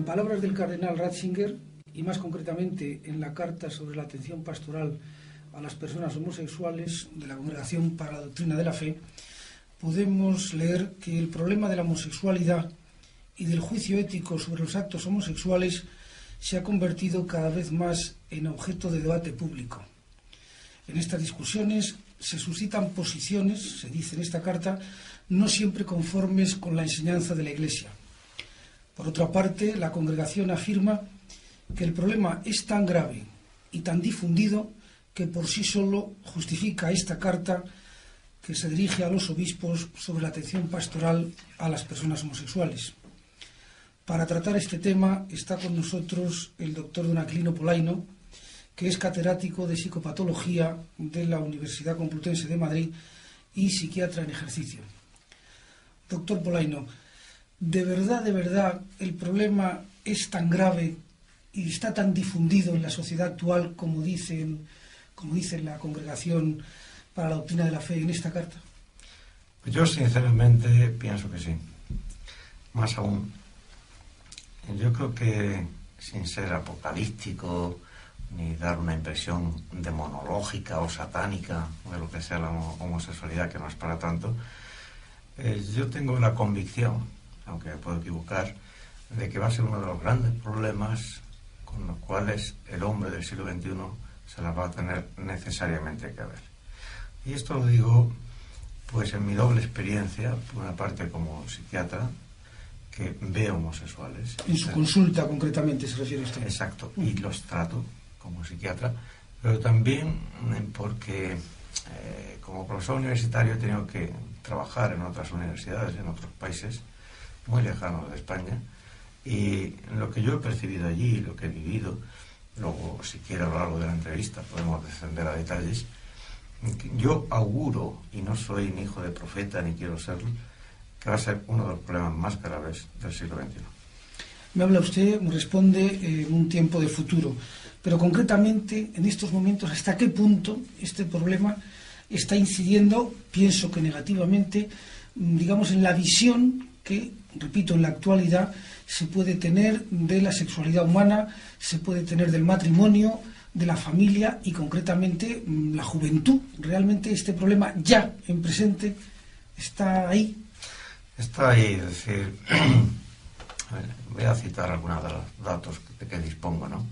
palabras del cardenal Ratzinger, y más concretamente en la carta sobre la atención pastoral a las personas homosexuales de la Congregación para la Doctrina de la Fe, podemos leer que el problema de la homosexualidad y del juicio ético sobre los actos homosexuales se ha convertido cada vez más en objeto de debate público. En estas discusiones se suscitan posiciones, se dice en esta carta, no siempre conformes con la enseñanza de la Iglesia. Por otra parte, la Congregación afirma que el problema es tan grave y tan difundido que por sí solo justifica esta carta que se dirige a los obispos sobre la atención pastoral a las personas homosexuales. Para tratar este tema está con nosotros el doctor don Aquilino Polaino, que es catedrático de psicopatología de la Universidad Complutense de Madrid y psiquiatra en ejercicio. Doctor Polaino, ¿de verdad, el problema es tan grave y está tan difundido en la sociedad actual como dice la Congregación para la Doctrina de la Fe en esta carta? Yo sinceramente pienso que sí. Más aún, yo creo que, sin ser apocalíptico ni dar una impresión demonológica o satánica de lo que sea la homosexualidad, que no es para tanto, yo tengo la convicción, aunque me puedo equivocar, de que va a ser uno de los grandes problemas con los cuales el hombre del siglo XXI se las va a tener necesariamente que ver. Y esto lo digo pues en mi doble experiencia, por una parte como psiquiatra, que ve homosexuales. En su consulta concretamente se refiere a usted. Exacto, y los trato como psiquiatra, pero también porque como profesor universitario he tenido que trabajar en otras universidades, en otros países muy lejanos de España, y lo que yo he percibido allí, lo que he vivido, luego si quiere a lo largo de la entrevista podemos descender a detalles, yo auguro, y no soy ni hijo de profeta ni quiero serlo, que va a ser uno de los problemas más graves del siglo XXI. Me habla usted, me responde en un tiempo de futuro, pero concretamente en estos momentos, ¿hasta qué punto este problema está incidiendo, pienso que negativamente, digamos, en la visión que, repito, en la actualidad se puede tener de la sexualidad humana, se puede tener del matrimonio, de la familia y concretamente la juventud? ¿Realmente este problema ya en presente está ahí? Está ahí, es decir, voy a citar algunos de los datos de que dispongo, ¿no?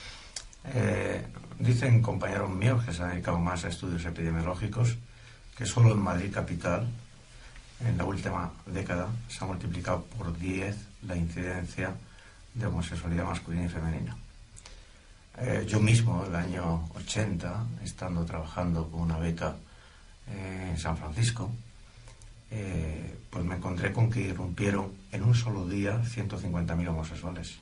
Dicen compañeros míos que se han dedicado más a estudios epidemiológicos que solo en Madrid capital, en la última década, se ha multiplicado por 10 la incidencia de homosexualidad masculina y femenina. Yo mismo, el año 80, estando trabajando con una beca en San Francisco, pues me encontré con que irrumpieron en un solo día 150.000 homosexuales.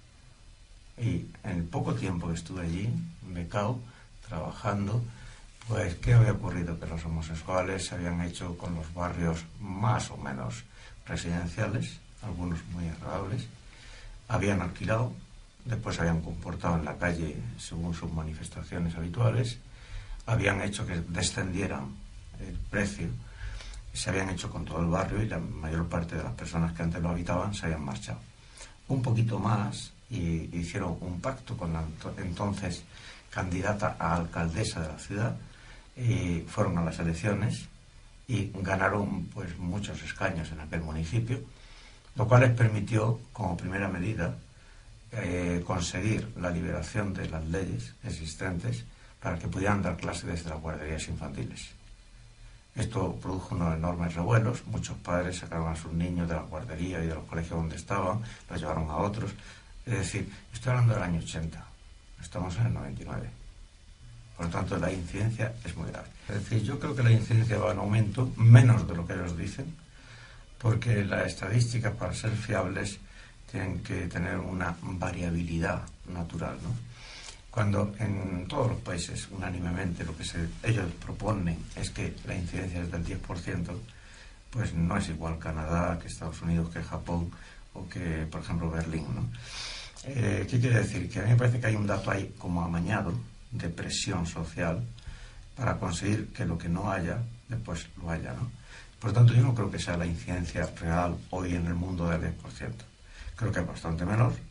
Y en el poco tiempo que estuve allí, becado, trabajando, pues ¿qué había ocurrido? Que los homosexuales se habían hecho con los barrios más o menos residenciales, algunos muy agradables, habían alquilado, después se habían comportado en la calle según sus manifestaciones habituales, habían hecho que descendieran el precio, se habían hecho con todo el barrio y la mayor parte de las personas que antes lo habitaban se habían marchado. Un poquito más y hicieron un pacto con la entonces candidata a alcaldesa de la ciudad y fueron a las elecciones y ganaron pues muchos escaños en aquel municipio, lo cual les permitió como primera medida conseguir la liberación de las leyes existentes para que pudieran dar clases desde las guarderías infantiles. Esto produjo unos enormes revuelos, muchos padres sacaron a sus niños de la guardería y de los colegios donde estaban, los llevaron a otros. Es decir, estoy hablando del año 80, estamos en el 99. Por lo tanto, la incidencia es muy grave. Es decir, yo creo que la incidencia va en aumento, menos de lo que ellos dicen, porque las estadísticas, para ser fiables, tienen que tener una variabilidad natural, ¿no? Cuando en todos los países, unánimemente, lo que ellos proponen es que la incidencia es del 10%, pues no es igual Canadá que Estados Unidos, que Japón o que, por ejemplo, Berlín, ¿no? ¿Qué quiere decir? Que a mí me parece que hay un dato ahí como amañado de presión social para conseguir que lo que no haya, después lo haya, ¿no? Por lo tanto, yo no creo que sea la incidencia real hoy en el mundo del 10%. Creo que es bastante menor,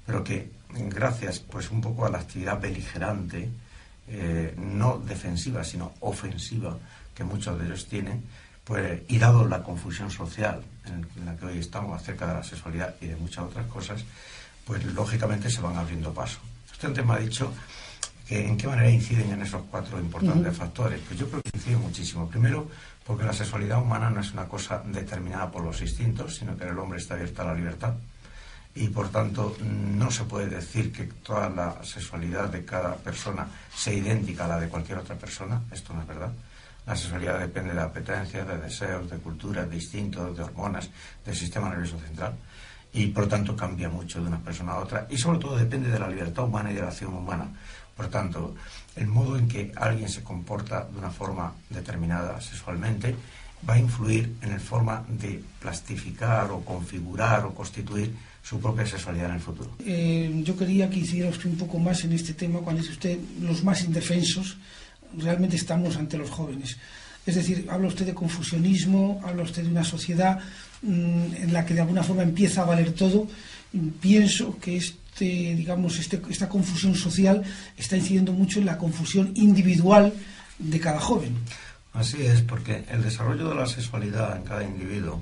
pero que gracias pues un poco a la actividad beligerante, no defensiva sino ofensiva que muchos de ellos tienen, pues, y dado la confusión social en la que hoy estamos acerca de la sexualidad y de muchas otras cosas, pues lógicamente se van abriendo paso. Usted antes me ha dicho que en qué manera inciden en esos 4 importantes factores. Pues yo creo que inciden muchísimo. Primero, porque la sexualidad humana no es una cosa determinada por los instintos, sino que el hombre está abierto a la libertad. Y por tanto no se puede decir que toda la sexualidad de cada persona sea idéntica a la de cualquier otra persona. Esto no es verdad. La sexualidad depende de apetencias, de deseos, de culturas, de instintos, de hormonas, del sistema nervioso central, y por lo tanto cambia mucho de una persona a otra, y sobre todo depende de la libertad humana y de la acción humana. Por tanto, el modo en que alguien se comporta de una forma determinada sexualmente va a influir en la forma de plastificar o configurar o constituir su propia sexualidad en el futuro. Yo quería que hiciera usted un poco más en este tema cuando dice usted los más indefensos. Realmente estamos ante los jóvenes. Es decir, habla usted de confusionismo, habla usted de una sociedad en la que de alguna forma empieza a valer todo. Pienso que esta confusión social está incidiendo mucho en la confusión individual de cada joven. Así es, porque el desarrollo de la sexualidad en cada individuo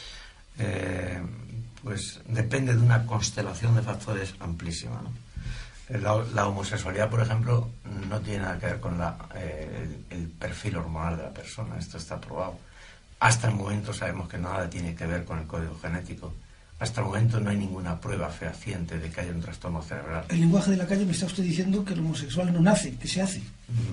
pues depende de una constelación de factores amplísima, ¿no? La homosexualidad, por ejemplo, no tiene nada que ver con el perfil hormonal de la persona. Esto está probado. Hasta el momento sabemos que nada tiene que ver con el código genético. Hasta el momento no hay ninguna prueba fehaciente de que haya un trastorno cerebral. El lenguaje de la calle me está usted diciendo que el homosexual no nace, que se hace.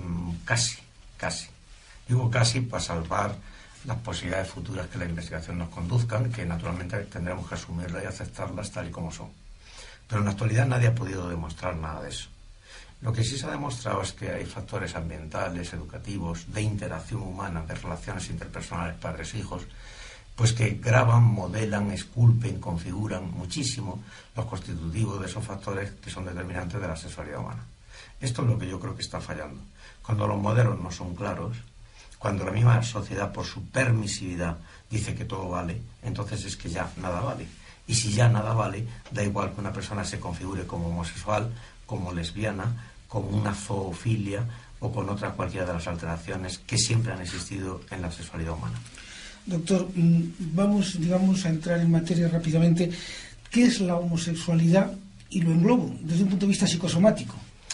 Casi. Digo casi para salvar las posibilidades futuras que la investigación nos conduzcan, que naturalmente tendremos que asumirlas y aceptarlas tal y como son. Pero en la actualidad nadie ha podido demostrar nada de eso. Lo que sí se ha demostrado es que hay factores ambientales, educativos, de interacción humana, de relaciones interpersonales, padres-hijos, pues que graban, modelan, esculpen, configuran muchísimo los constitutivos de esos factores que son determinantes de la sexualidad humana. Esto es lo que yo creo que está fallando. Cuando los modelos no son claros, cuando la misma sociedad por su permisividad dice que todo vale, entonces es que ya nada vale. Y si ya nada vale, da igual que una persona se configure como homosexual, como lesbiana, como una zoofilia o con otra cualquiera de las alteraciones que siempre han existido en la sexualidad humana. Doctor, vamos, a entrar en materia rápidamente. ¿Qué es la homosexualidad? Y lo englobo desde un punto de vista psicosomático.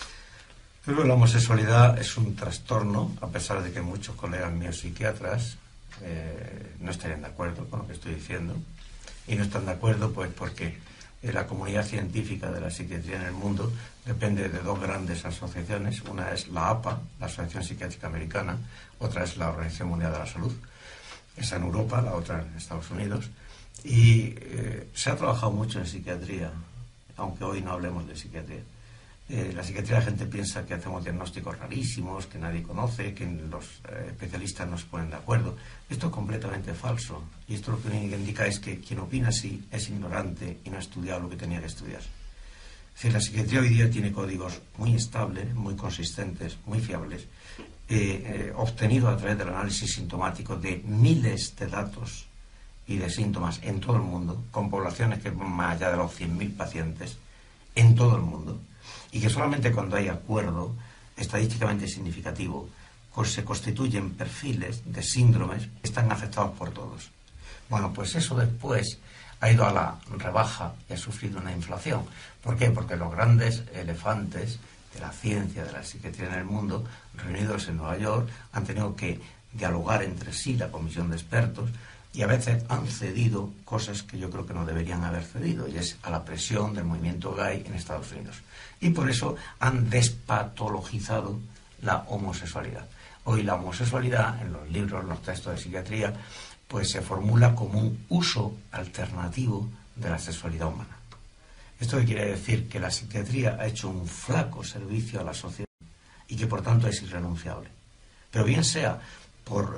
Creo que la homosexualidad es un trastorno, a pesar de que muchos colegas míos psiquiatras no estarían de acuerdo con lo que estoy diciendo. Y no están de acuerdo pues porque la comunidad científica de la psiquiatría en el mundo depende de 2 grandes asociaciones. Una es la APA, la Asociación Psiquiátrica Americana, otra es la Organización Mundial de la Salud. Esa en Europa, la otra en Estados Unidos. Y se ha trabajado mucho en psiquiatría, aunque hoy no hablemos de psiquiatría. La psiquiatría, la gente piensa que hacemos diagnósticos rarísimos, que nadie conoce, que los especialistas no se ponen de acuerdo. Esto es completamente falso. Y esto lo que indica es que quien opina así es ignorante y no ha estudiado lo que tenía que estudiar. Es decir, la psiquiatría hoy día tiene códigos muy estables, muy consistentes, muy fiables, obtenidos a través del análisis sintomático de miles de datos y de síntomas en todo el mundo, con poblaciones que van más allá de los 100.000 pacientes en todo el mundo. Y que solamente cuando hay acuerdo estadísticamente significativo se constituyen perfiles de síndromes que están aceptados por todos. Bueno, pues eso después ha ido a la rebaja y ha sufrido una inflación. ¿Por qué? Porque los grandes elefantes de la ciencia, de la psiquiatría en el mundo, reunidos en Nueva York, han tenido que dialogar entre sí, la comisión de expertos, y a veces han cedido cosas que yo creo que no deberían haber cedido, y es a la presión del movimiento gay en Estados Unidos. Y por eso han despatologizado la homosexualidad. Hoy la homosexualidad, en los libros, en los textos de psiquiatría, pues se formula como un uso alternativo de la sexualidad humana. ¿Esto qué quiere decir? Que la psiquiatría ha hecho un flaco servicio a la sociedad y que por tanto es irrenunciable. Pero bien sea por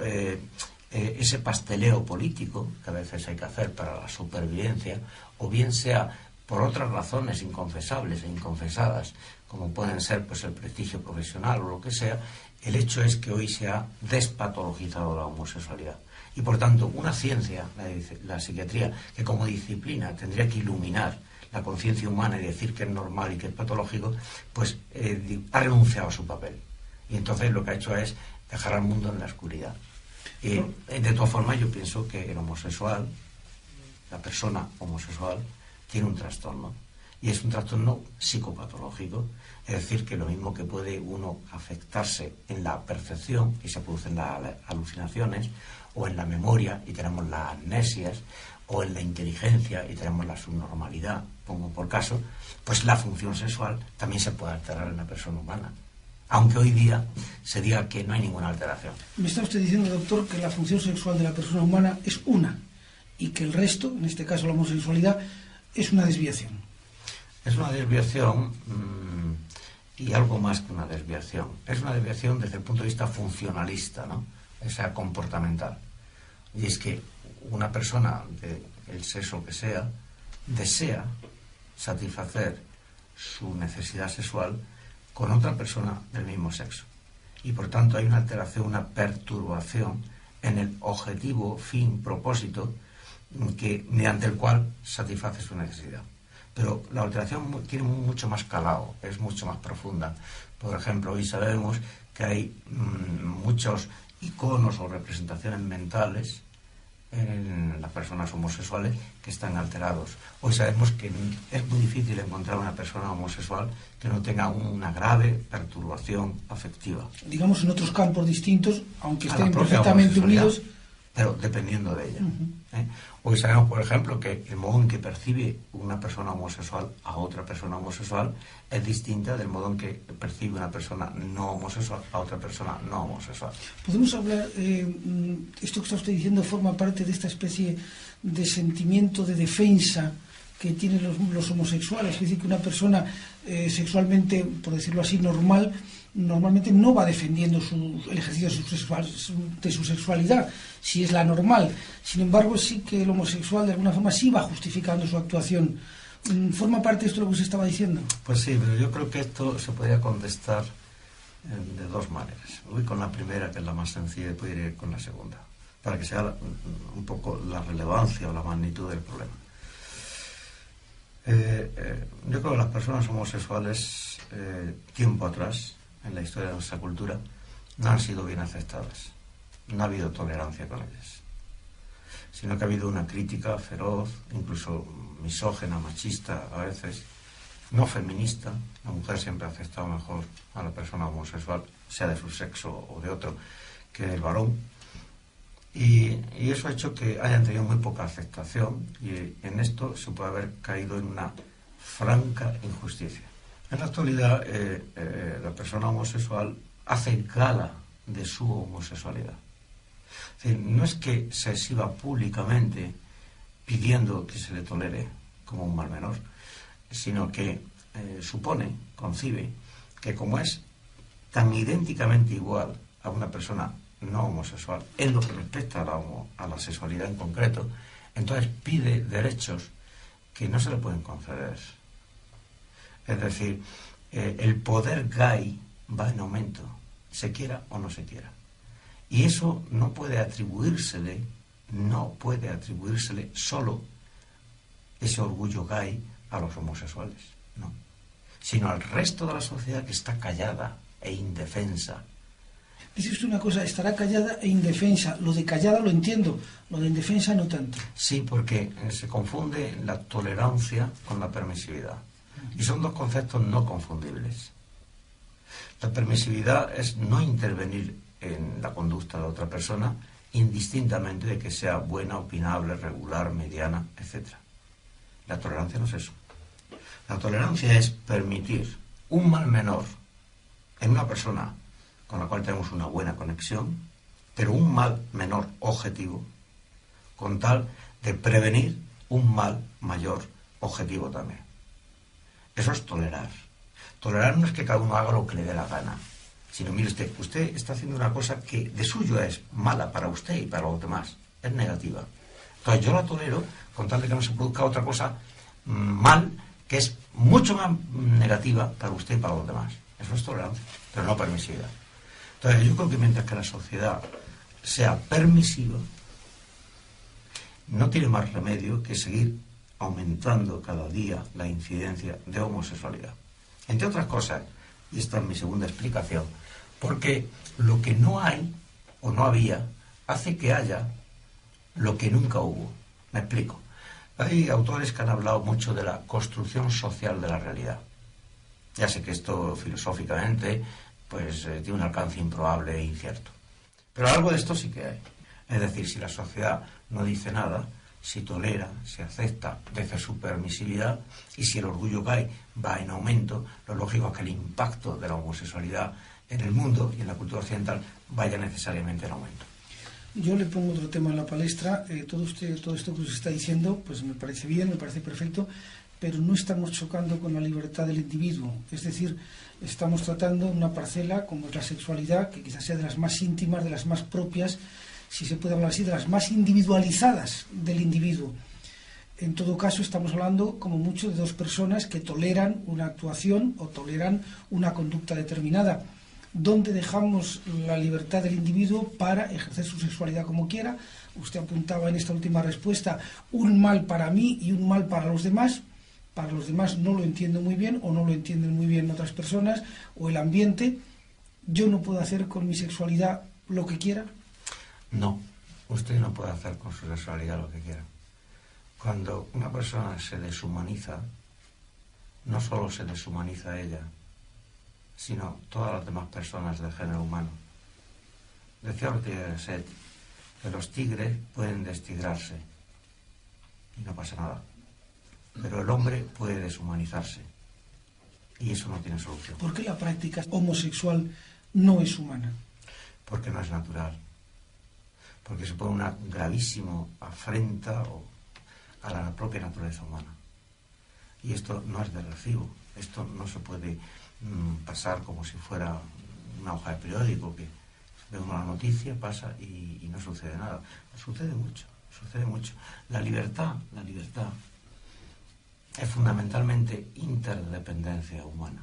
ese pasteleo político que a veces hay que hacer para la supervivencia, o bien sea por otras razones inconfesables e inconfesadas, como pueden ser pues el prestigio profesional o lo que sea, el hecho es que hoy se ha despatologizado la homosexualidad. Y por tanto, una ciencia, la psiquiatría, que como disciplina tendría que iluminar la conciencia humana y decir que es normal y que es patológico, pues ha renunciado a su papel. Y entonces lo que ha hecho es dejar al mundo en la oscuridad. De todas formas, yo pienso que el homosexual, la persona homosexual, tiene un trastorno. Y es un trastorno psicopatológico. Es decir, que lo mismo que puede uno afectarse en la percepción y se producen las alucinaciones, o en la memoria y tenemos las amnesias, o en la inteligencia y tenemos la subnormalidad, pongo por caso, pues la función sexual también se puede alterar en la persona humana. Aunque hoy día se diga que no hay ninguna alteración. Me está usted diciendo, doctor, que la función sexual de la persona humana es una y que el resto, en este caso la homosexualidad, es una desviación. Es una desviación y algo más que una desviación. Es una desviación desde el punto de vista funcionalista, ¿no? O sea, comportamental. Y es que una persona del sexo que sea desea satisfacer su necesidad sexual con otra persona del mismo sexo. Y por tanto hay una alteración, una perturbación en el objetivo, fin, propósito mediante el cual satisface su necesidad. Pero la alteración tiene mucho más calado, es mucho más profunda. Por ejemplo, hoy sabemos que hay muchos iconos o representaciones mentales en las personas homosexuales que están alterados. Hoy sabemos que es muy difícil encontrar una persona homosexual que no tenga una grave perturbación afectiva. Digamos en otros campos distintos, aunque estén perfectamente unidos. Pero dependiendo de ella. Hoy sabemos, por ejemplo, que el modo en que percibe una persona homosexual a otra persona homosexual es distinta del modo en que percibe una persona no homosexual a otra persona no homosexual. Podemos hablar, esto que está usted diciendo forma parte de esta especie de sentimiento de defensa que tienen los homosexuales, es decir, que una persona sexualmente, por decirlo así, normalmente no va defendiendo el ejercicio de su sexualidad, si es la normal. Sin embargo, sí que el homosexual de alguna forma sí va justificando su actuación. ¿Forma parte de esto lo que usted estaba diciendo? Pues sí, pero yo creo que esto se podría contestar de dos maneras. Voy con la primera, que es la más sencilla, y después iré con la segunda, para que sea un poco la relevancia o la magnitud del problema. Yo creo que las personas homosexuales, tiempo atrás, en la historia de nuestra cultura, no han sido bien aceptadas. No ha habido tolerancia con ellas, sino que ha habido una crítica feroz, incluso misógena, machista a veces, no feminista. La mujer siempre ha aceptado mejor a la persona homosexual, sea de su sexo o de otro, que el varón. Y eso ha hecho que hayan tenido muy poca aceptación, y en esto se puede haber caído en una franca injusticia. En la actualidad, la persona homosexual hace gala de su homosexualidad. Es decir, no es que se exhiba públicamente pidiendo que se le tolere como un mal menor, sino que concibe que como es tan idénticamente igual a una persona no homosexual en lo que respecta a la sexualidad en concreto, entonces pide derechos que no se le pueden conceder. Es decir, el poder gay va en aumento, se quiera o no se quiera. Y eso no puede atribuírsele solo ese orgullo gay a los homosexuales, no, sino al resto de la sociedad, que está callada e indefensa. Dice usted una cosa, estará callada e indefensa. Lo de callada lo entiendo, lo de indefensa no tanto. Sí, porque se confunde la tolerancia con la permisividad. Y son dos conceptos no confundibles. La permisividad es no intervenir en la conducta de otra persona, indistintamente de que sea buena, opinable, regular, mediana, etc. La tolerancia no es eso. La tolerancia es permitir un mal menor en una persona con la cual tenemos una buena conexión, pero un mal menor objetivo, con tal de prevenir un mal mayor objetivo también. Eso es tolerar. Tolerar no es que cada uno haga lo que le dé la gana, sino, mire usted está haciendo una cosa que de suyo es mala para usted y para los demás, es negativa. Entonces yo la tolero con tal de que no se produzca otra cosa mal, que es mucho más negativa para usted y para los demás. Eso es tolerancia, pero no permisividad. Entonces yo creo que mientras que la sociedad sea permisiva, no tiene más remedio que seguir aumentando cada día la incidencia de homosexualidad. Entre otras cosas, y esta es mi segunda explicación, porque lo que no hay o no había hace que haya lo que nunca hubo. Me explico. Hay autores que han hablado mucho de la construcción social de la realidad. Ya sé que esto filosóficamente tiene un alcance improbable e incierto. Pero algo de esto sí que hay. Es decir, si la sociedad no dice nada, si tolera, si acepta desde su permisividad, y si el orgullo gay va en aumento, lo lógico es que el impacto de la homosexualidad en el mundo y en la cultura occidental vaya necesariamente en aumento. Yo le pongo otro tema en la palestra. Todo esto que usted está diciendo, pues me parece bien, me parece perfecto, pero no estamos chocando con la libertad del individuo. Es decir, estamos tratando una parcela como es la sexualidad, que quizás sea de las más íntimas, de las más propias, si se puede hablar así, de las más individualizadas del individuo. En todo caso, estamos hablando como mucho de dos personas que toleran una actuación o toleran una conducta determinada. ¿Dónde dejamos la libertad del individuo para ejercer su sexualidad como quiera? Usted apuntaba en esta última respuesta un mal para mí y un mal para los demás. Para los demás no lo entiendo muy bien o no lo entienden muy bien otras personas o el ambiente. ¿Yo no puedo hacer con mi sexualidad lo que quiera? No, usted no puede hacer con su sexualidad lo que quiera. Cuando una persona se deshumaniza, no solo se deshumaniza a ella, sino todas las demás personas del género humano. Decía Ortega y Gasset que los tigres pueden destigrarse y no pasa nada, pero el hombre puede deshumanizarse y eso no tiene solución. ¿Por qué la práctica homosexual no es humana? Porque no es natural, porque supone una gravísima afrenta a la propia naturaleza humana. Y esto no es de recibo, esto no se puede pasar como si fuera una hoja de periódico que ve una noticia, pasa y no sucede nada. Sucede mucho. La libertad es fundamentalmente interdependencia humana.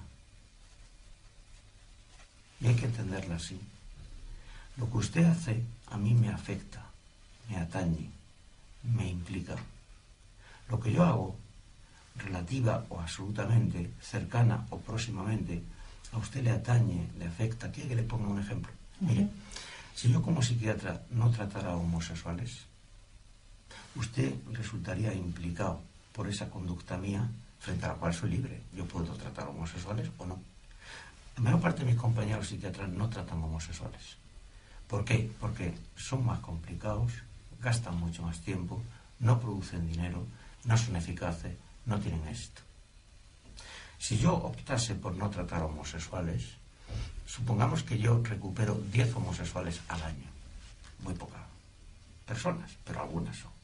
Y hay que entenderla así. Lo que usted hace a mí me afecta, me atañe, me implica. Lo que yo hago, relativa o absolutamente, cercana o próximamente, a usted le atañe, le afecta. ¿Quiere que le ponga un ejemplo? Mire, si yo como psiquiatra no tratara a homosexuales, usted resultaría implicado por esa conducta mía frente a la cual soy libre. Yo puedo tratar a homosexuales o no. La mayor parte de mis compañeros psiquiatras no tratan a homosexuales. ¿Por qué? Porque son más complicados, gastan mucho más tiempo, no producen dinero, no son eficaces, no tienen éxito. Si yo optase por no tratar a homosexuales, supongamos que yo recupero 10 homosexuales al año. Muy pocas personas, pero algunas son.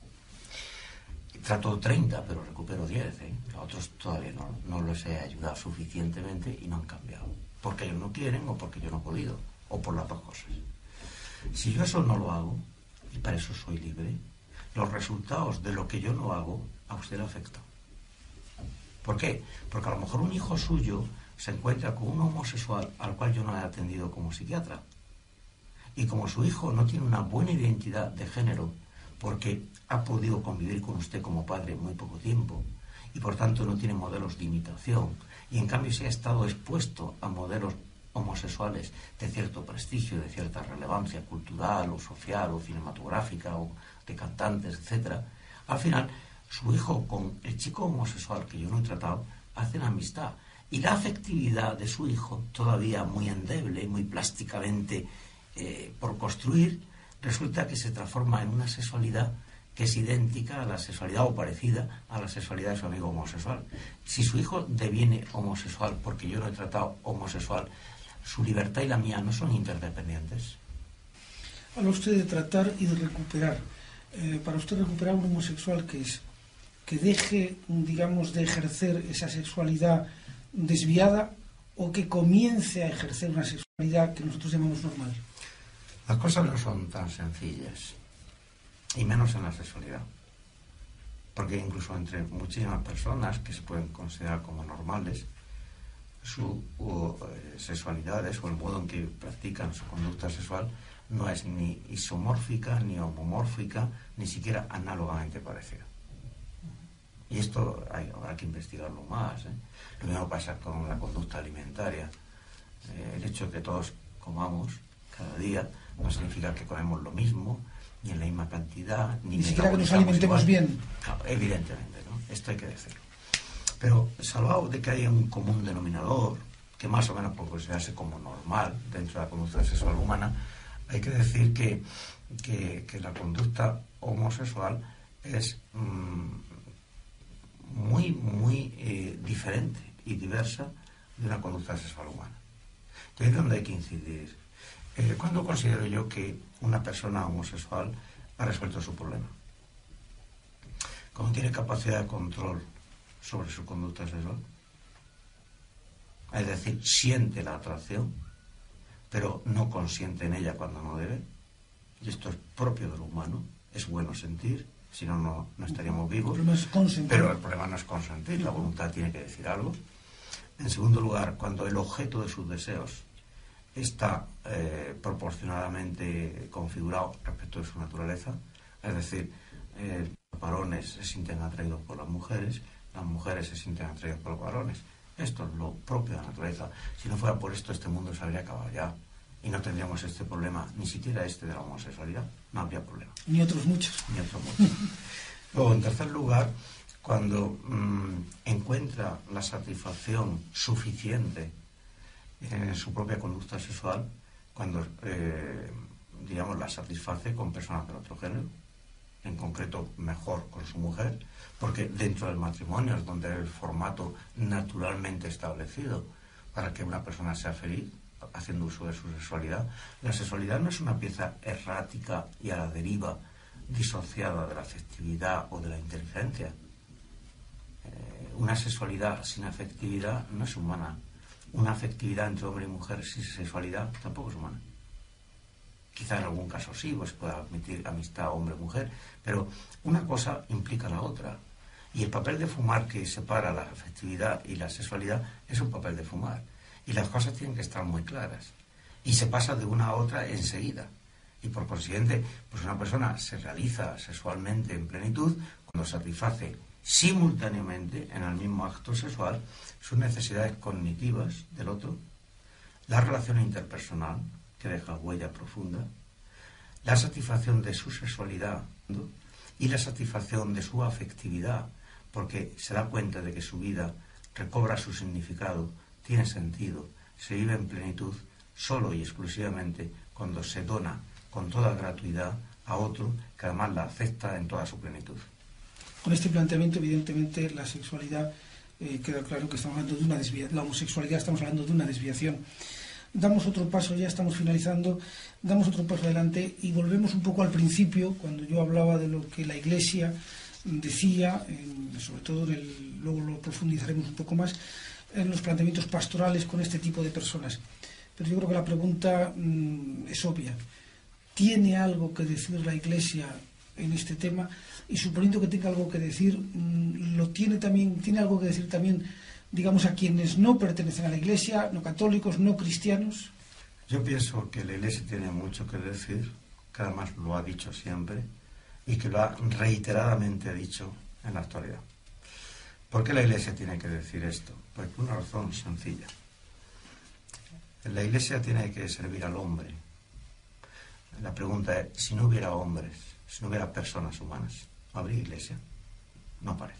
Trato 30, pero recupero 10. A otros todavía no les he ayudado suficientemente y no han cambiado. Porque ellos no quieren o porque yo no he podido, o por las dos cosas. Si yo eso no lo hago, y para eso soy libre, los resultados de lo que yo no hago a usted le afectan. ¿Por qué? Porque a lo mejor un hijo suyo se encuentra con un homosexual al cual yo no he atendido como psiquiatra. Y como su hijo no tiene una buena identidad de género, porque ha podido convivir con usted como padre muy poco tiempo, y por tanto no tiene modelos de imitación, y en cambio se ha estado expuesto a modelos homosexuales de cierto prestigio, de cierta relevancia cultural o social o cinematográfica o de cantantes, etcétera, al final su hijo con el chico homosexual que yo no he tratado hacen amistad y la afectividad de su hijo, todavía muy endeble, muy plásticamente por construir, resulta que se transforma en una sexualidad que es idéntica a la sexualidad o parecida a la sexualidad de su amigo homosexual. Si su hijo deviene homosexual porque yo no he tratado homosexual, su libertad y la mía no son interdependientes. Habla usted de tratar y de recuperar. Para usted recuperar un homosexual, ¿qué es? Que deje, digamos, de ejercer esa sexualidad desviada o que comience a ejercer una sexualidad que nosotros llamamos normal. Las cosas no son tan sencillas, y menos en la sexualidad, porque incluso entre muchísimas personas que se pueden considerar como normales, su sexualidades o el modo en que practican su conducta sexual no es ni isomórfica, ni homomórfica, ni siquiera análogamente parecida. Y esto habrá que investigarlo más, ¿eh? Lo mismo pasa con la conducta alimentaria. El hecho de que todos comamos cada día no significa que comemos lo mismo, ni en la misma cantidad, ni siquiera que nos alimentemos bien. Claro, evidentemente, ¿no? Esto hay que decirlo. Pero salvado de que haya un común denominador, que más o menos puede considerarse como normal dentro de la conducta sexual humana, hay que decir que la homosexual es muy diferente y diversa de una conducta sexual humana. Y ahí es donde hay que incidir. ¿Cuándo considero yo que una persona homosexual ha resuelto su problema? Cuando tiene capacidad de control sobre su conducta sexual. Es decir, siente la atracción, pero no consiente en ella cuando no debe. Y esto es propio de lo humano. Es bueno sentir, si no, no estaríamos vivos. Pero el problema no es consentir, la voluntad tiene que decir algo. En segundo lugar, cuando el objeto de sus deseos está proporcionadamente configurado respecto de su naturaleza, es decir, los varones se sienten atraídos por las mujeres se sienten atraídas por los varones. Esto es lo propio de la naturaleza. Si no fuera por esto, este mundo se habría acabado ya. Y no tendríamos este problema, ni siquiera este de la homosexualidad. No habría problema. Ni otros muchos. Luego, en tercer lugar, cuando encuentra la satisfacción suficiente en su propia conducta sexual, cuando, la satisface con personas del otro género, en concreto mejor con su mujer, porque dentro del matrimonio es donde el formato naturalmente establecido para que una persona sea feliz, haciendo uso de su sexualidad. La sexualidad no es una pieza errática y a la deriva, disociada de la afectividad o de la inteligencia. Una sexualidad sin afectividad no es humana. Una afectividad entre hombre y mujer sin sexualidad tampoco es humana. Quizá en algún caso sí, pues pueda admitir amistad hombre-mujer, pero una cosa implica la otra. Y el papel de fumar que separa la afectividad y la sexualidad es un papel de fumar. Y las cosas tienen que estar muy claras. Y se pasa de una a otra enseguida. Y por consiguiente, pues una persona se realiza sexualmente en plenitud cuando satisface simultáneamente en el mismo acto sexual sus necesidades cognitivas del otro, la relación interpersonal, que deja huella profunda, la satisfacción de su sexualidad y la satisfacción de su afectividad, porque se da cuenta de que su vida recobra su significado, tiene sentido, se vive en plenitud solo y exclusivamente cuando se dona con toda gratuidad a otro que además la acepta en toda su plenitud. Con este planteamiento, evidentemente, la sexualidad, queda claro que estamos hablando de una desviación, la homosexualidad estamos hablando de una desviación. Damos otro paso, ya estamos finalizando, damos otro paso adelante y volvemos un poco al principio, cuando yo hablaba de lo que la Iglesia decía, sobre todo luego lo profundizaremos un poco más, en los planteamientos pastorales con este tipo de personas. Pero yo creo que la pregunta es obvia. ¿Tiene algo que decir la Iglesia en este tema? Y suponiendo que tenga algo que decir, tiene algo que decir también, digamos, a quienes no pertenecen a la Iglesia, no católicos, no cristianos. Yo pienso que la Iglesia tiene mucho que decir, que además lo ha dicho siempre y que lo ha reiteradamente dicho en la actualidad. ¿Por qué la Iglesia tiene que decir esto? Pues por una razón sencilla. La Iglesia tiene que servir al hombre. La pregunta es, si no hubiera hombres, si no hubiera personas humanas, ¿habría Iglesia? No parece.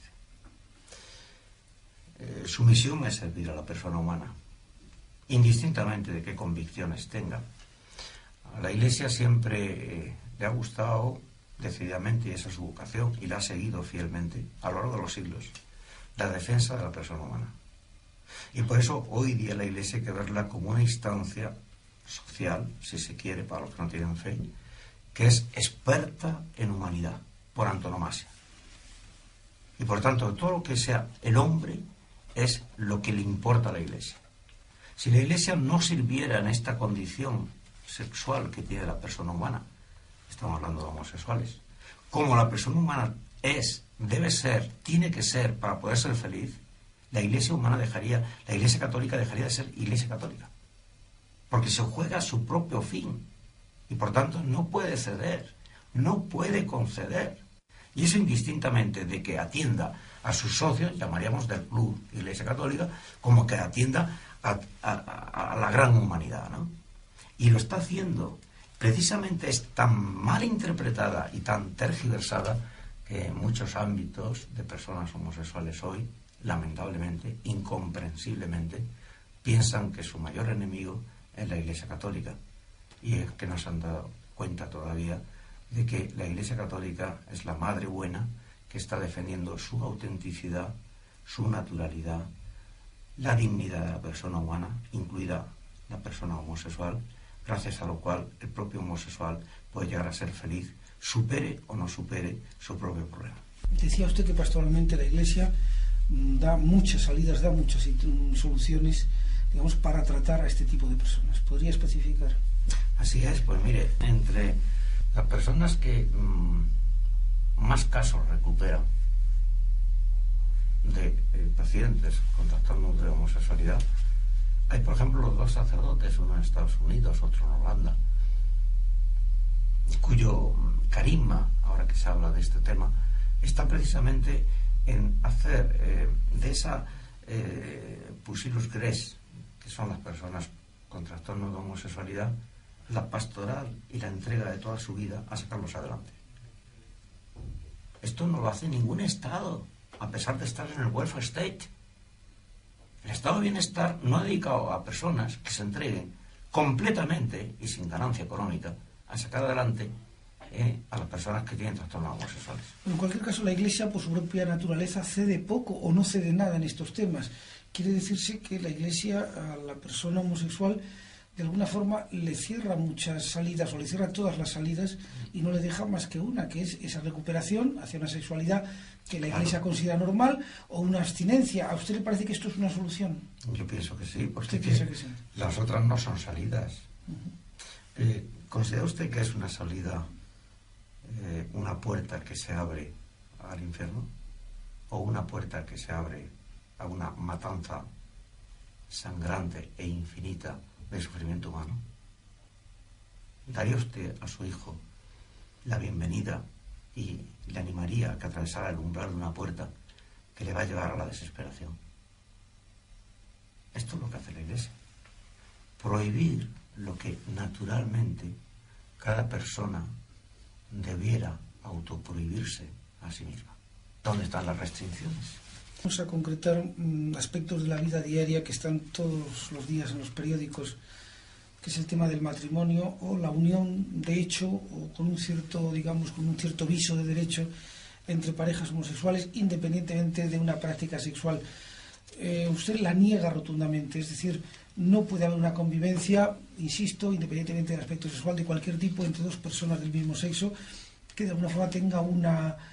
Su misión es servir a la persona humana, indistintamente de qué convicciones tenga. A la Iglesia siempre le ha gustado decididamente, y esa es su vocación, y la ha seguido fielmente a lo largo de los siglos, la defensa de la persona humana. Y por eso hoy día la Iglesia hay que verla como una instancia social, si se quiere, para los que no tienen fe, que es experta en humanidad, por antonomasia. Y por tanto, todo lo que sea el hombre es lo que le importa a la Iglesia. Si la Iglesia no sirviera en esta condición sexual que tiene la persona humana, estamos hablando de homosexuales, como la persona humana es, debe ser, tiene que ser para poder ser feliz, la Iglesia Católica dejaría de ser Iglesia católica, porque se juega su propio fin. y por tanto no puede ceder, no puede conceder. Y eso indistintamente de que atienda a sus socios, llamaríamos del club Iglesia Católica, como que atienda a la gran humanidad, ¿no? Y lo está haciendo. Precisamente es tan mal interpretada y tan tergiversada que en muchos ámbitos de personas homosexuales hoy, lamentablemente, incomprensiblemente, piensan que su mayor enemigo es la Iglesia Católica. Y es que no se han dado cuenta todavía de que la Iglesia Católica es la madre buena que está defendiendo su autenticidad, su naturalidad, la dignidad de la persona humana, incluida la persona homosexual, gracias a lo cual el propio homosexual puede llegar a ser feliz, supere o no supere su propio problema. Decía usted que pastoralmente la Iglesia da muchas salidas, da muchas soluciones, digamos, para tratar a este tipo de personas. ¿Podría especificar? Así es, pues mire, entre las personas que más casos recuperan de pacientes con trastornos de homosexualidad, hay, por ejemplo, los dos sacerdotes, uno en Estados Unidos, otro en Holanda, cuyo carisma, ahora que se habla de este tema, está precisamente en hacer de esa pusilus gres, que son las personas con trastornos de homosexualidad, la pastoral y la entrega de toda su vida a sacarlos adelante. Esto no lo hace ningún Estado, a pesar de estar en el welfare state. El Estado de Bienestar no ha dedicado a personas que se entreguen completamente y sin ganancia económica a sacar adelante a las personas que tienen trastornos homosexuales. En cualquier caso, la Iglesia, por su propia naturaleza, cede poco o no cede nada en estos temas. Quiere decirse que la Iglesia a la persona homosexual de alguna forma le cierra muchas salidas o le cierra todas las salidas y no le deja más que una, que es esa recuperación hacia una sexualidad que la Iglesia considera normal o una abstinencia. ¿A usted le parece que esto es una solución? Yo pienso que sí, porque ¿Usted piensa que sí? Las otras no son salidas. ¿Considera usted que es una salida, una puerta que se abre al infierno? ¿O una puerta que se abre a una matanza sangrante e infinita de sufrimiento humano? ¿Daría usted a su hijo la bienvenida y le animaría a que atravesara el umbral de una puerta que le va a llevar a la desesperación? Esto es lo que hace la Iglesia. Prohibir lo que naturalmente cada persona debiera autoprohibirse a sí misma. ¿Dónde están las restricciones? Vamos a concretar aspectos de la vida diaria que están todos los días en los periódicos, que es el tema del matrimonio o la unión de hecho o con un cierto, digamos, con un cierto viso de derecho entre parejas homosexuales independientemente de una práctica sexual. Usted la niega rotundamente, es decir, no puede haber una convivencia, insisto, independientemente del aspecto sexual de cualquier tipo entre dos personas del mismo sexo que de alguna forma tenga un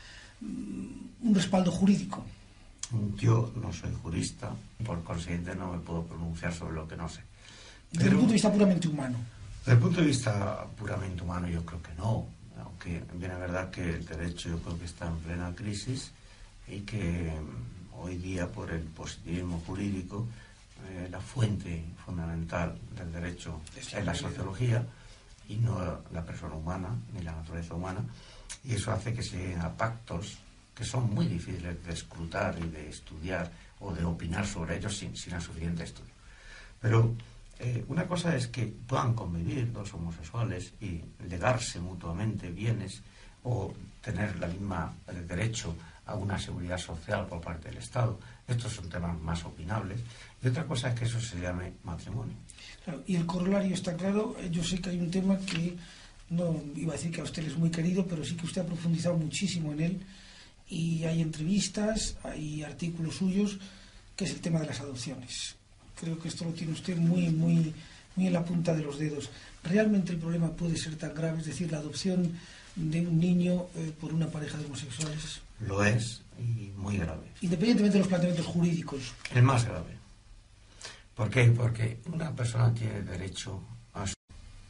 respaldo jurídico. Yo no soy jurista, por consiguiente no me puedo pronunciar sobre lo que no sé. Desde el punto de vista puramente humano. Desde el punto de vista puramente humano yo creo que no, aunque bien es verdad que el derecho yo creo que está en plena crisis y que hoy día por el positivismo jurídico la fuente fundamental del derecho es la sociología y no la persona humana ni la naturaleza humana, y eso hace que se lleguen a pactos que son muy difíciles de escrutar y de estudiar o de opinar sobre ellos sin el suficiente estudio. Pero una cosa es que puedan convivir dos homosexuales y legarse mutuamente bienes o tener el derecho a una seguridad social por parte del Estado. Estos son temas más opinables. Y otra cosa es que eso se llame matrimonio. Claro, y el corolario está claro. Yo sé que hay un tema que no iba a decir que a usted es muy querido, pero sí que usted ha profundizado muchísimo en él. Y hay entrevistas, hay artículos suyos, que es el tema de las adopciones. Creo que esto lo tiene usted muy, muy, muy en la punta de los dedos. ¿Realmente el problema puede ser tan grave? Es decir, la adopción de un niño por una pareja de homosexuales. Lo es, y muy grave. Independientemente de los planteamientos jurídicos. El más grave. ¿Por qué? Porque una persona tiene derecho a su...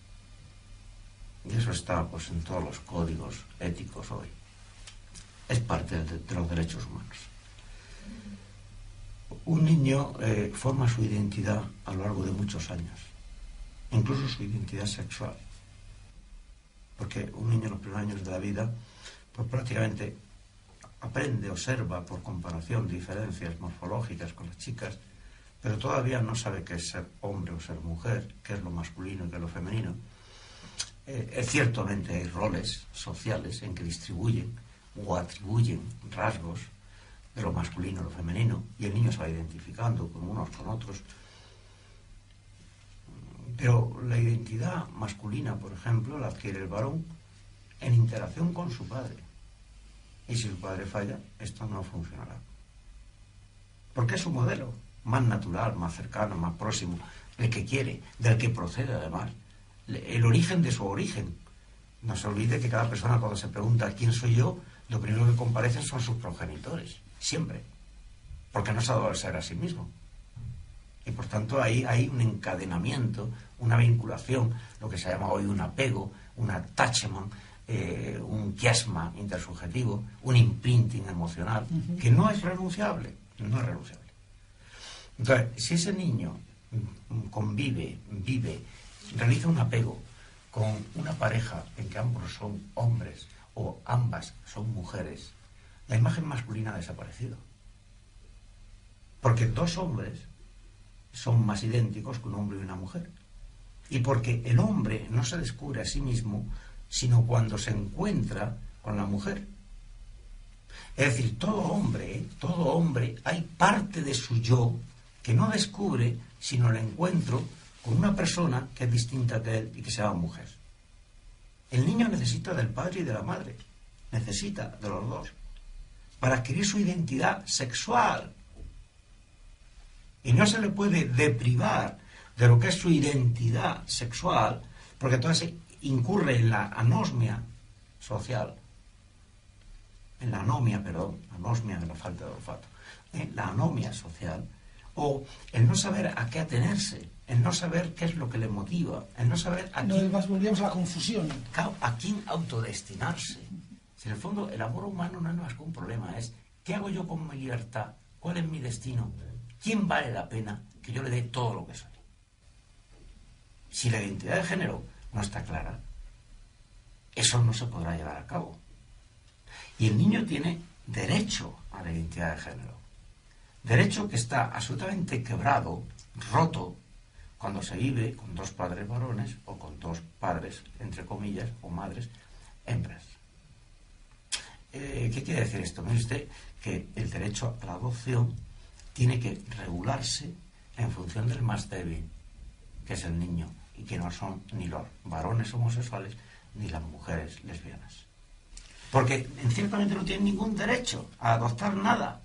Y eso está pues en todos los códigos éticos hoy. Es parte de los derechos humanos. Un niño forma su identidad a lo largo de muchos años, incluso su identidad sexual. porque un niño en los primeros años de la vida pues prácticamente aprende, observa por comparación diferencias morfológicas con las chicas, pero todavía no sabe qué es ser hombre o ser mujer, qué es lo masculino y qué es lo femenino. Ciertamente hay roles sociales en que distribuyen o atribuyen rasgos de lo masculino y lo femenino, y el niño se va identificando con unos con otros. Pero la identidad masculina, por ejemplo, la adquiere el varón en interacción con su padre. Y si su padre falla, esto no funcionará. Porque es su modelo más natural, más cercano, más próximo, el que quiere, del que procede además, el origen de su origen. No se olvide que cada persona, cuando se pregunta quién soy yo, lo primero que comparecen son sus progenitores, siempre, porque no se ha dado al ser a sí mismo. Y por tanto ahí hay un encadenamiento, una vinculación, lo que se llama hoy un apego, un attachment, un chiasma intersubjetivo, un imprinting emocional, que no es renunciable, no es renunciable. Entonces, si ese niño convive, vive, realiza un apego con una pareja en que ambos son hombres o ambas son mujeres, la imagen masculina ha desaparecido. Porque dos hombres son más idénticos que un hombre y una mujer. Y porque el hombre no se descubre a sí mismo, sino cuando se encuentra con la mujer. Es decir, todo hombre, hay parte de su yo que no descubre, sino el encuentro con una persona que es distinta de él y que se llama mujer. El niño necesita del padre y de la madre, necesita de los dos, para adquirir su identidad sexual. Y no se le puede deprivar de lo que es su identidad sexual, porque entonces incurre en la anosmia social, en la anomia, anosmia de la falta de olfato, la anomia social, o el no saber a qué atenerse, el no saber qué es lo que le motiva, el no saber a quién... Volvíamos a la confusión. A quién autodestinarse. Si en el fondo el amor humano no es más que un problema, es ¿qué hago yo con mi libertad? ¿Cuál es mi destino? ¿Quién vale la pena que yo le dé todo lo que soy? Si la identidad de género no está clara, eso no se podrá llevar a cabo. Y el niño tiene derecho a la identidad de género. Derecho que está absolutamente quebrado, roto, cuando se vive con dos padres varones o con dos padres, entre comillas, o madres, hembras. ¿Qué quiere decir esto? Mire usted que el derecho a la adopción tiene que regularse en función del más débil, que es el niño, y que no son ni los varones homosexuales ni las mujeres lesbianas. Porque ciertamente no tienen ningún derecho a adoptar nada,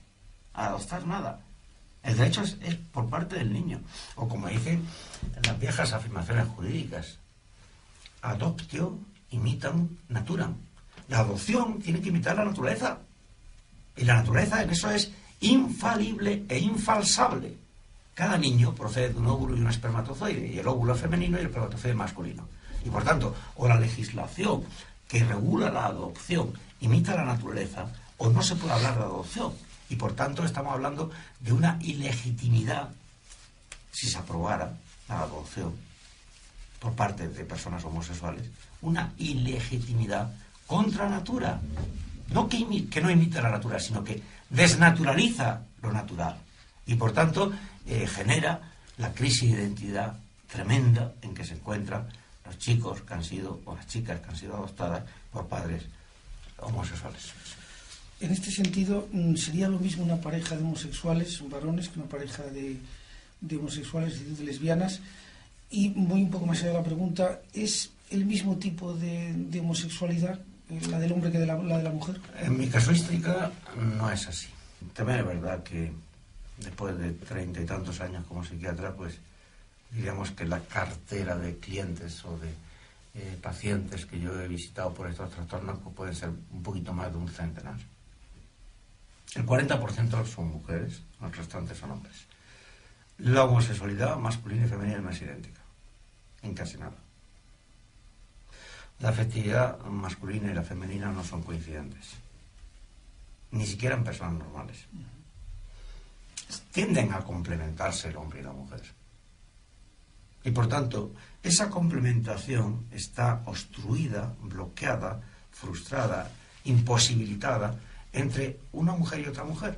El derecho es por parte del niño. O como dicen las viejas afirmaciones jurídicas, adoptio imitam naturam. La adopción tiene que imitar la naturaleza. Y la naturaleza en eso es infalible e infalsable. Cada niño procede de un óvulo y un espermatozoide, y el óvulo es femenino y el espermatozoide masculino. Y por tanto, o la legislación que regula la adopción imita la naturaleza, o no se puede hablar de adopción. Y por tanto estamos hablando de una ilegitimidad, si se aprobara la adopción por parte de personas homosexuales, una ilegitimidad contra natura. No que no imita la natura, sino que desnaturaliza lo natural. Y por tanto genera la crisis de identidad tremenda en que se encuentran los chicos que han sido, o las chicas que han sido adoptadas por padres homosexuales. En este sentido, ¿sería lo mismo una pareja de homosexuales, varones, que una pareja de homosexuales, de lesbianas? Y voy un poco más allá de la pregunta, ¿es el mismo tipo de homosexualidad, la del hombre que la de la mujer? En mi casuística no es así. También es verdad que después de 30 y tantos años como psiquiatra, pues diríamos que la cartera de clientes o de pacientes que yo he visitado por estos trastornos pues pueden ser un poquito más de un centenar. El 40% son mujeres, los restantes son hombres. La homosexualidad masculina y femenina es más idéntica, en casi nada. La afectividad masculina y la femenina no son coincidentes, ni siquiera en personas normales. Tienden a complementarse el hombre y la mujer, Y por tanto, esa complementación está obstruida, bloqueada, frustrada, imposibilitada entre una mujer y otra mujer.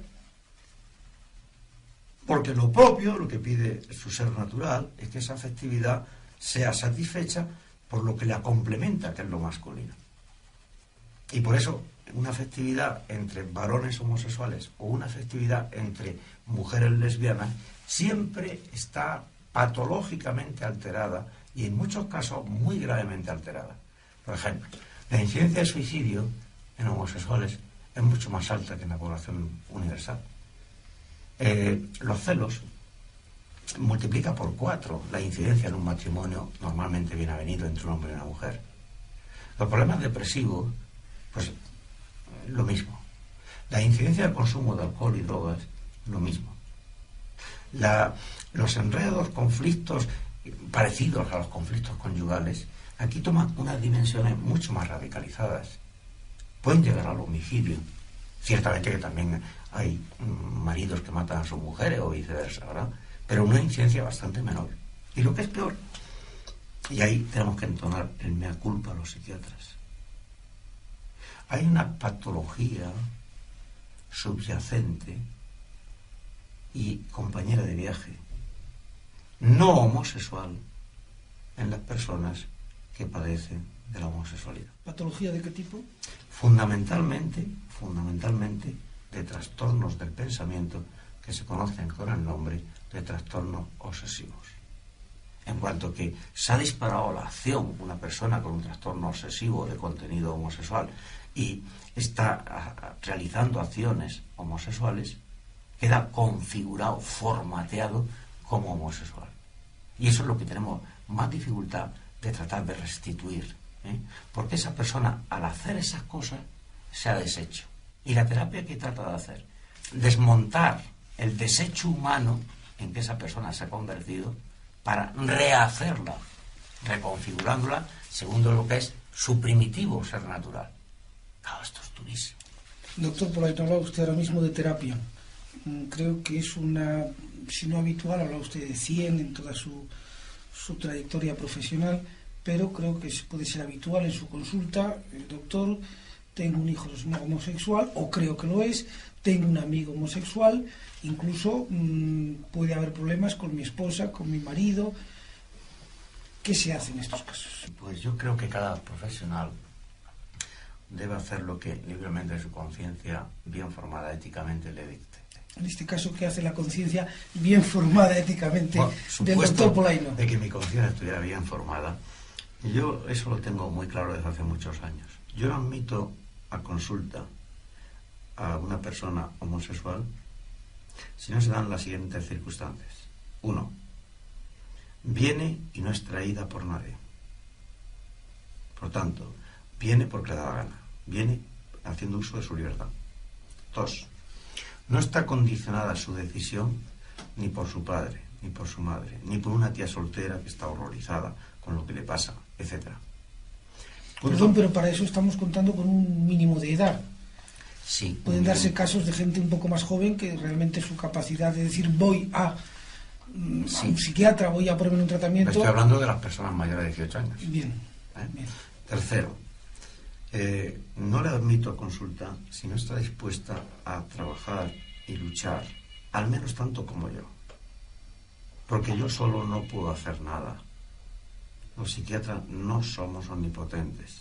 Porque lo propio, lo que pide su ser natural, es que esa afectividad sea satisfecha por lo que la complementa, que es lo masculino. Y por eso, una afectividad entre varones homosexuales o una afectividad entre mujeres lesbianas siempre está patológicamente alterada y en muchos casos muy gravemente alterada. Por ejemplo, la incidencia de suicidio en homosexuales es mucho más alta que en la población universal. Los celos multiplica por 4 la incidencia en un matrimonio normalmente bien avenido entre un hombre y una mujer. Los problemas depresivos, pues lo mismo. La incidencia del consumo de alcohol y drogas, lo mismo. Los enredos, conflictos parecidos a los conflictos conyugales, aquí toman unas dimensiones mucho más radicalizadas. Pueden llegar al homicidio. Ciertamente que también hay maridos que matan a sus mujeres o viceversa, ¿verdad? Pero una incidencia bastante menor. Y lo que es peor, y ahí tenemos que entonar el mea culpa a los psiquiatras, hay una patología subyacente y compañera de viaje no homosexual en las personas que padecen de la homosexualidad. ¿Patología de qué tipo? Fundamentalmente de trastornos del pensamiento que se conocen con el nombre de trastornos obsesivos. En cuanto que se ha disparado la acción, una persona con un trastorno obsesivo de contenido homosexual y está realizando acciones homosexuales, queda configurado, formateado como homosexual. Y eso es lo que tenemos más dificultad de tratar de restituir, porque esa persona, al hacer esas cosas, se ha deshecho. Y la terapia que trata de hacer, desmontar el desecho humano en que esa persona se ha convertido para rehacerla, reconfigurándola según lo que es su primitivo ser natural. Claro, esto es durísimo. Doctor Polaino, hablaba usted ahora mismo de terapia. Creo que es una, si no habitual, hablaba usted de 100 en toda su trayectoria profesional, pero creo que puede ser habitual en su consulta. Doctor, tengo un hijo homosexual, o creo que lo es, tengo un amigo homosexual, incluso puede haber problemas con mi esposa, con mi marido. ¿Qué se hace en estos casos? Pues yo creo que cada profesional debe hacer lo que libremente su conciencia, bien formada éticamente, le dicte. En este caso, ¿qué hace la conciencia bien formada éticamente del doctor Polaino? De que mi conciencia estuviera bien formada, yo eso lo tengo muy claro desde hace muchos años. Yo no admito a consulta a una persona homosexual si no se dan las siguientes circunstancias. 1. Viene y no es traída por nadie. Por tanto, viene porque le da la gana. Viene haciendo uso de su libertad. 2. No está condicionada su decisión ni por su padre, ni por su madre, ni por una tía soltera que está horrorizada con lo que le pasa, etc. Perdón, pero para eso estamos contando con un mínimo de edad. Sí. Pueden darse casos de gente un poco más joven que realmente su capacidad de decir voy a un psiquiatra, voy a ponerme un tratamiento... Estoy hablando de las personas mayores de 18 años. Bien. Bien. Tercero, no le admito a consulta si no está dispuesta a trabajar y luchar, al menos tanto como yo. Porque yo solo no puedo hacer nada. Los psiquiatras no somos omnipotentes.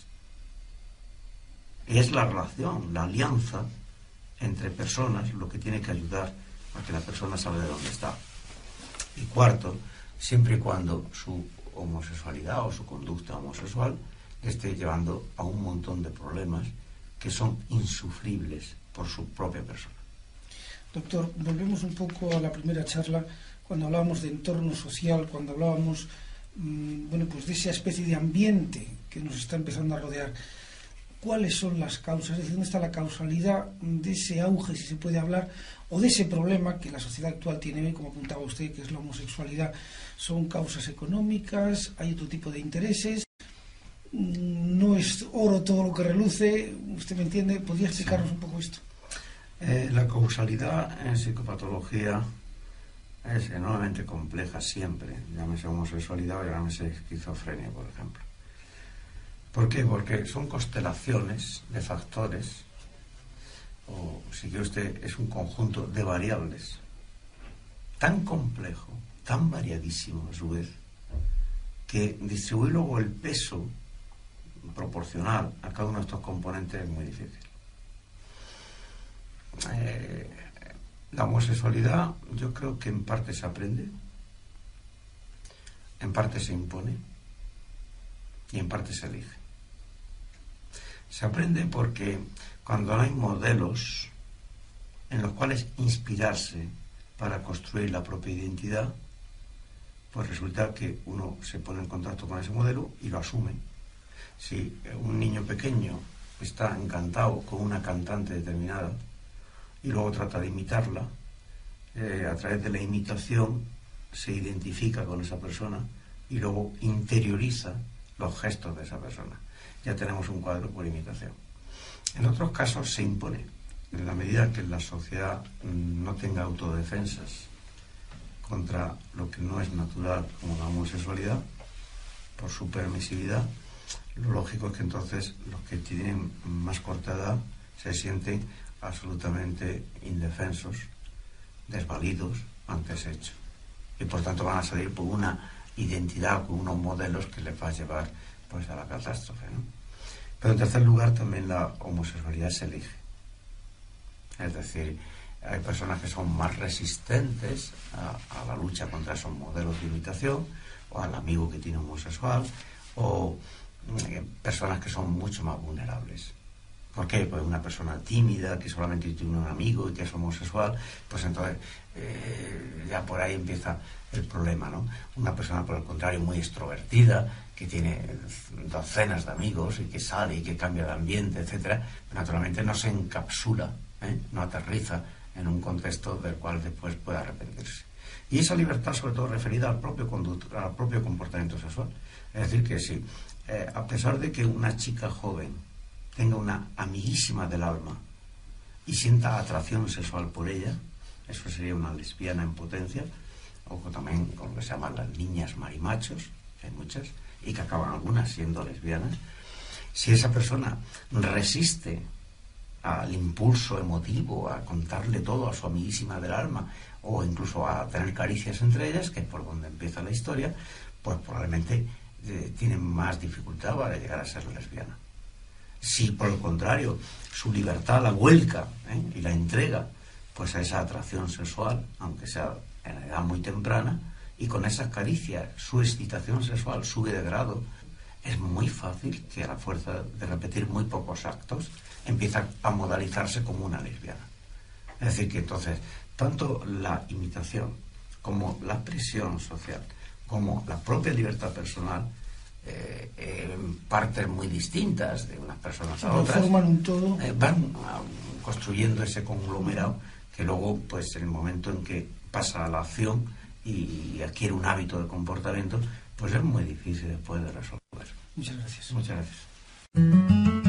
Es la relación, la alianza entre personas lo que tiene que ayudar a que la persona salga de donde está. Y cuarto, siempre y cuando su homosexualidad o su conducta homosexual esté llevando a un montón de problemas que son insufribles por su propia persona. Doctor, volvemos un poco a la primera charla, cuando hablábamos de entorno social, cuando hablábamos pues de esa especie de ambiente que nos está empezando a rodear. ¿Cuáles son las causas? Es decir, ¿dónde está la causalidad de ese auge, si se puede hablar, o de ese problema que la sociedad actual tiene hoy, como apuntaba usted, que es la homosexualidad? ¿Son causas económicas? ¿Hay otro tipo de intereses? ¿No es oro todo lo que reluce? ¿Usted me entiende? ¿Podría explicarnos un poco esto? La causalidad en psicopatología es enormemente compleja siempre, llámese homosexualidad o llámese esquizofrenia, por ejemplo. ¿Por qué? Porque son constelaciones de factores, o si quiere usted, es un conjunto de variables tan complejo, tan variadísimo a su vez, que distribuir luego el peso proporcional a cada uno de estos componentes es muy difícil. La homosexualidad yo creo que en parte se aprende, en parte se impone y en parte se elige. Se aprende porque cuando no hay modelos en los cuales inspirarse para construir la propia identidad, pues resulta que uno se pone en contacto con ese modelo y lo asume. Si un niño pequeño está encantado con una cantante determinada y luego trata de imitarla, a través de la imitación se identifica con esa persona y luego interioriza los gestos de esa persona. Ya tenemos un cuadro por imitación. En otros casos se impone. En la medida que la sociedad no tenga autodefensas contra lo que no es natural, como la homosexualidad, por su permisividad, lo lógico es que entonces los que tienen más corta edad se sienten absolutamente indefensos, desvalidos ante ese hecho. Y por tanto van a salir por una identidad, con unos modelos que les va a llevar pues a la catástrofe, ¿no? Pero en tercer lugar también la homosexualidad se elige. Es decir, hay personas que son más resistentes a la lucha contra esos modelos de imitación, o al amigo que tiene homosexual, o personas que son mucho más vulnerables. ¿Por qué? Pues una persona tímida que solamente tiene un amigo y que es homosexual, pues entonces ya por ahí empieza el problema, ¿no? Una persona, por el contrario, muy extrovertida, que tiene docenas de amigos y que sale y que cambia de ambiente, etcétera, naturalmente no se encapsula, no aterriza en un contexto del cual después puede arrepentirse. Y esa libertad, sobre todo referida al propio comportamiento sexual. Es decir, que si a pesar de que una chica joven tenga una amiguísima del alma y sienta atracción sexual por ella, eso sería una lesbiana en potencia, o también con lo que se llaman las niñas marimachos, que hay muchas, y que acaban algunas siendo lesbianas. Si esa persona resiste al impulso emotivo, a contarle todo a su amiguísima del alma, o incluso a tener caricias entre ellas, que es por donde empieza la historia, pues probablemente tienen más dificultad para llegar a ser lesbiana. Si por el contrario su libertad la vuelca y la entrega pues a esa atracción sexual, aunque sea en edad muy temprana, y con esas caricias su excitación sexual sube de grado, es muy fácil que a la fuerza de repetir muy pocos actos empieza a modalizarse como una lesbiana. Es decir, que entonces tanto la imitación como la presión social como la propia libertad personal, partes muy distintas de unas personas a otras, forman un todo, van construyendo ese conglomerado que luego, pues en el momento en que pasa a la acción y adquiere un hábito de comportamiento, pues es muy difícil después de resolver. Muchas gracias. Muchas gracias.